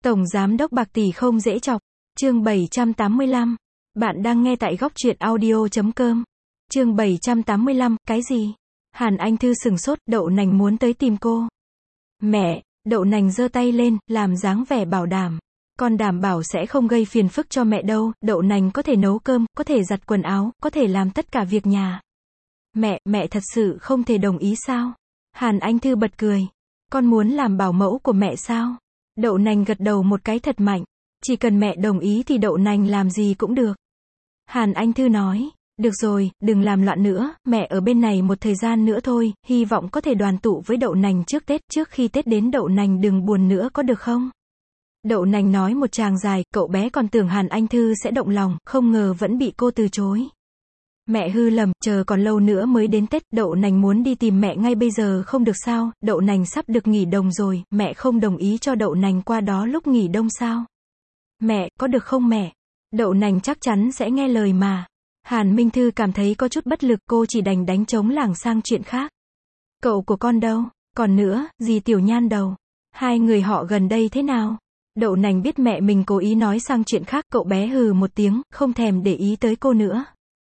Tổng giám đốc bạc tỷ không dễ chọc. Chương 785. Bạn đang nghe tại góc truyện audio.com. Chương 785, cái gì? Hàn Anh Thư sừng sốt, Đậu Nành muốn tới tìm cô. Mẹ, Đậu Nành giơ tay lên, làm dáng vẻ bảo đảm. Con đảm bảo sẽ không gây phiền phức cho mẹ đâu, Đậu Nành có thể nấu cơm, có thể giặt quần áo, có thể làm tất cả việc nhà. Mẹ thật sự không thể đồng ý sao? Hàn Anh Thư bật cười. Con muốn làm bảo mẫu của mẹ sao? Đậu Nành gật đầu một cái thật mạnh. Chỉ cần mẹ đồng ý thì Đậu Nành làm gì cũng được. Hàn Anh Thư nói. Được rồi, đừng làm loạn nữa, mẹ ở bên này một thời gian nữa thôi, hy vọng có thể đoàn tụ với Đậu Nành trước Tết, trước khi Tết đến Đậu Nành đừng buồn nữa có được không? Đậu Nành nói một tràng dài, cậu bé còn tưởng Hàn Anh Thư sẽ động lòng, không ngờ vẫn bị cô từ chối. Mẹ hư lầm, chờ còn lâu nữa mới đến Tết, Đậu Nành muốn đi tìm mẹ ngay bây giờ không được sao, Đậu Nành sắp được nghỉ đông rồi, mẹ không đồng ý cho Đậu Nành qua đó lúc nghỉ đông sao? Mẹ, có được không mẹ? Đậu Nành chắc chắn sẽ nghe lời mà. Hàn Minh Thư cảm thấy có chút bất lực, cô chỉ đành đánh trống lảng sang chuyện khác. Cậu của con đâu? Còn nữa, dì Tiểu Nhan đâu? Hai người họ gần đây thế nào? Đậu Nành biết mẹ mình cố ý nói sang chuyện khác, cậu bé hừ một tiếng, không thèm để ý tới cô nữa.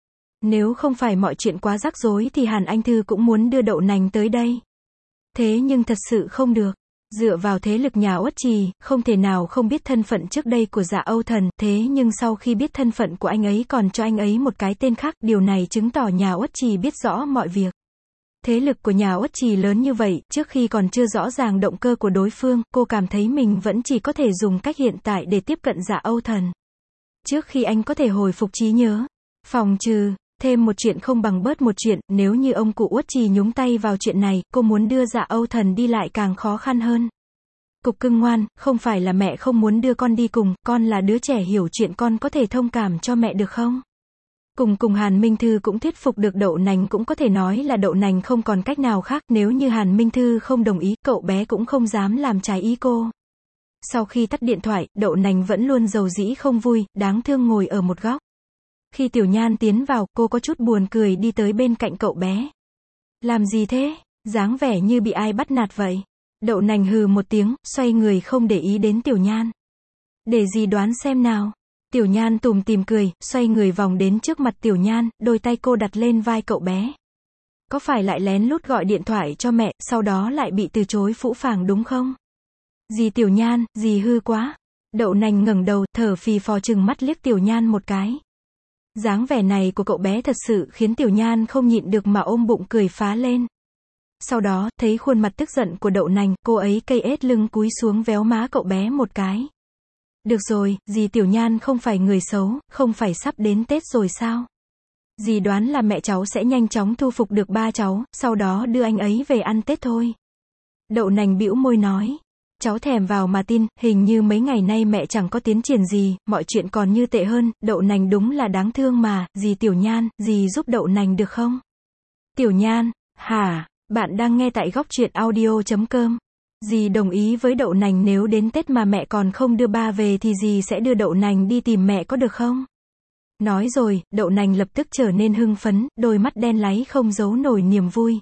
Nếu không phải mọi chuyện quá rắc rối thì Hàn Anh Thư cũng muốn đưa Đậu Nành tới đây. Thế nhưng thật sự không được. Dựa vào thế lực nhà Uất Trì, không thể nào không biết thân phận trước đây của Dạ Âu Thần, thế nhưng sau khi biết thân phận của anh ấy còn cho anh ấy một cái tên khác, điều này chứng tỏ nhà Uất Trì biết rõ mọi việc. Thế lực của nhà Uất Trì lớn như vậy, trước khi còn chưa rõ ràng động cơ của đối phương, cô cảm thấy mình vẫn chỉ có thể dùng cách hiện tại để tiếp cận Dạ Âu Thần. Trước khi anh có thể hồi phục trí nhớ, phòng trừ, thêm một chuyện không bằng bớt một chuyện, nếu như ông cụ Uất Trì nhúng tay vào chuyện này, cô muốn đưa Dạ Âu Thần đi lại càng khó khăn hơn. Cục cưng ngoan, không phải là mẹ không muốn đưa con đi cùng, con là đứa trẻ hiểu chuyện, con có thể thông cảm cho mẹ được không? Cùng Hàn Minh Thư cũng thuyết phục được Đậu Nành, cũng có thể nói là Đậu Nành không còn cách nào khác, nếu như Hàn Minh Thư không đồng ý, cậu bé cũng không dám làm trái ý cô. Sau khi tắt điện thoại, Đậu Nành vẫn luôn dầu dĩ không vui, đáng thương ngồi ở một góc. Khi Tiểu Nhan tiến vào, cô có chút buồn cười đi tới bên cạnh cậu bé. Làm gì thế? Dáng vẻ như bị ai bắt nạt vậy. Đậu Nành hừ một tiếng, xoay người không để ý đến Tiểu Nhan. Để gì đoán xem nào. Tiểu Nhan tủm tỉm cười, xoay người vòng đến trước mặt Tiểu Nhan, đôi tay cô đặt lên vai cậu bé. Có phải lại lén lút gọi điện thoại cho mẹ, sau đó lại bị từ chối phũ phàng đúng không? Dì Tiểu Nhan, dì hư quá. Đậu Nành ngẩng đầu, thở phì phò trừng mắt liếc Tiểu Nhan một cái. Dáng vẻ này của cậu bé thật sự khiến Tiểu Nhan không nhịn được mà ôm bụng cười phá lên. Sau đó, thấy khuôn mặt tức giận của Đậu Nành, cô ấy cây ết lưng cúi xuống véo má cậu bé một cái. Được rồi, dì Tiểu Nhan không phải người xấu, không phải sắp đến Tết rồi sao? Dì đoán là mẹ cháu sẽ nhanh chóng thu phục được ba cháu, sau đó đưa anh ấy về ăn Tết thôi. Đậu Nành bĩu môi nói. Cháu thèm vào mà tin, hình như mấy ngày nay mẹ chẳng có tiến triển gì, mọi chuyện còn như tệ hơn, Đậu Nành đúng là đáng thương mà, dì Tiểu Nhan, dì giúp Đậu Nành được không? Tiểu Nhan, hả, bạn đang nghe tại góc truyện audio.com. Dì đồng ý với Đậu Nành, nếu đến Tết mà mẹ còn không đưa ba về thì dì sẽ đưa Đậu Nành đi tìm mẹ có được không? Nói rồi, Đậu Nành lập tức trở nên hưng phấn, đôi mắt đen láy không giấu nổi niềm vui.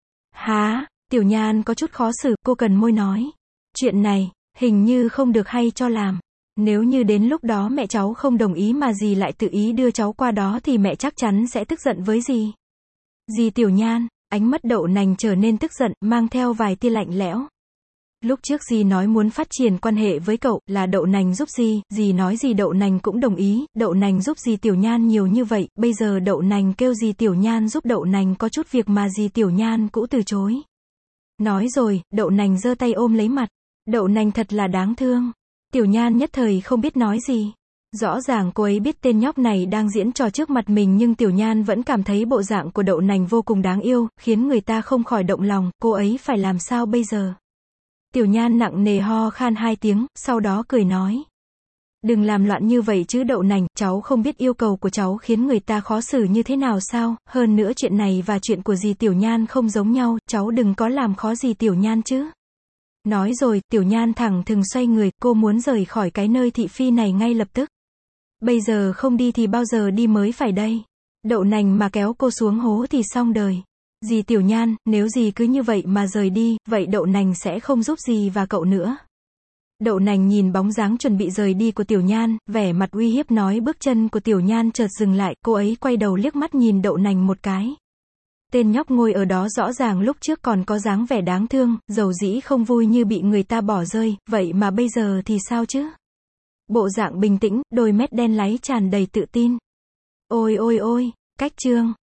Hả? Tiểu Nhan có chút khó xử, cô cần môi nói. Chuyện này, hình như không được hay cho làm. Nếu như đến lúc đó mẹ cháu không đồng ý mà dì lại tự ý đưa cháu qua đó thì mẹ chắc chắn sẽ tức giận với dì. Dì Tiểu Nhan, ánh mắt Đậu Nành trở nên tức giận, mang theo vài tia lạnh lẽo. Lúc trước dì nói muốn phát triển quan hệ với cậu, là Đậu Nành giúp dì nói gì Đậu Nành cũng đồng ý, Đậu Nành giúp dì Tiểu Nhan nhiều như vậy, bây giờ Đậu Nành kêu dì Tiểu Nhan giúp Đậu Nành có chút việc mà dì Tiểu Nhan cũng từ chối. Nói rồi, Đậu Nành giơ tay ôm lấy mặt. Đậu Nành thật là đáng thương. Tiểu Nhan nhất thời không biết nói gì. Rõ ràng cô ấy biết tên nhóc này đang diễn trò trước mặt mình, nhưng Tiểu Nhan vẫn cảm thấy bộ dạng của Đậu Nành vô cùng đáng yêu, khiến người ta không khỏi động lòng, cô ấy phải làm sao bây giờ? Tiểu Nhan nặng nề ho khan hai tiếng, sau đó cười nói. Đừng làm loạn như vậy chứ Đậu Nành, cháu không biết yêu cầu của cháu khiến người ta khó xử như thế nào sao, hơn nữa chuyện này và chuyện của dì Tiểu Nhan không giống nhau, cháu đừng có làm khó dì Tiểu Nhan chứ. Nói rồi, Tiểu Nhan thẳng thừng xoay người, cô muốn rời khỏi cái nơi thị phi này ngay lập tức. Bây giờ không đi thì bao giờ đi mới phải đây. Đậu Nành mà kéo cô xuống hố thì xong đời. Dì Tiểu Nhan, nếu dì cứ như vậy mà rời đi, vậy Đậu Nành sẽ không giúp dì và cậu nữa. Đậu nành nhìn bóng dáng chuẩn bị rời đi của Tiểu Nhan, vẻ mặt uy hiếp nói bước chân của Tiểu Nhan chợt dừng lại, cô ấy quay đầu liếc mắt nhìn đậu nành một cái. Tên nhóc ngồi ở đó rõ ràng lúc trước còn có dáng vẻ đáng thương, dầu dĩ không vui như bị người ta bỏ rơi, vậy mà bây giờ thì sao chứ? Bộ dạng bình tĩnh, đôi mét đen láy tràn đầy tự tin. Ôi ôi ôi, cách chương.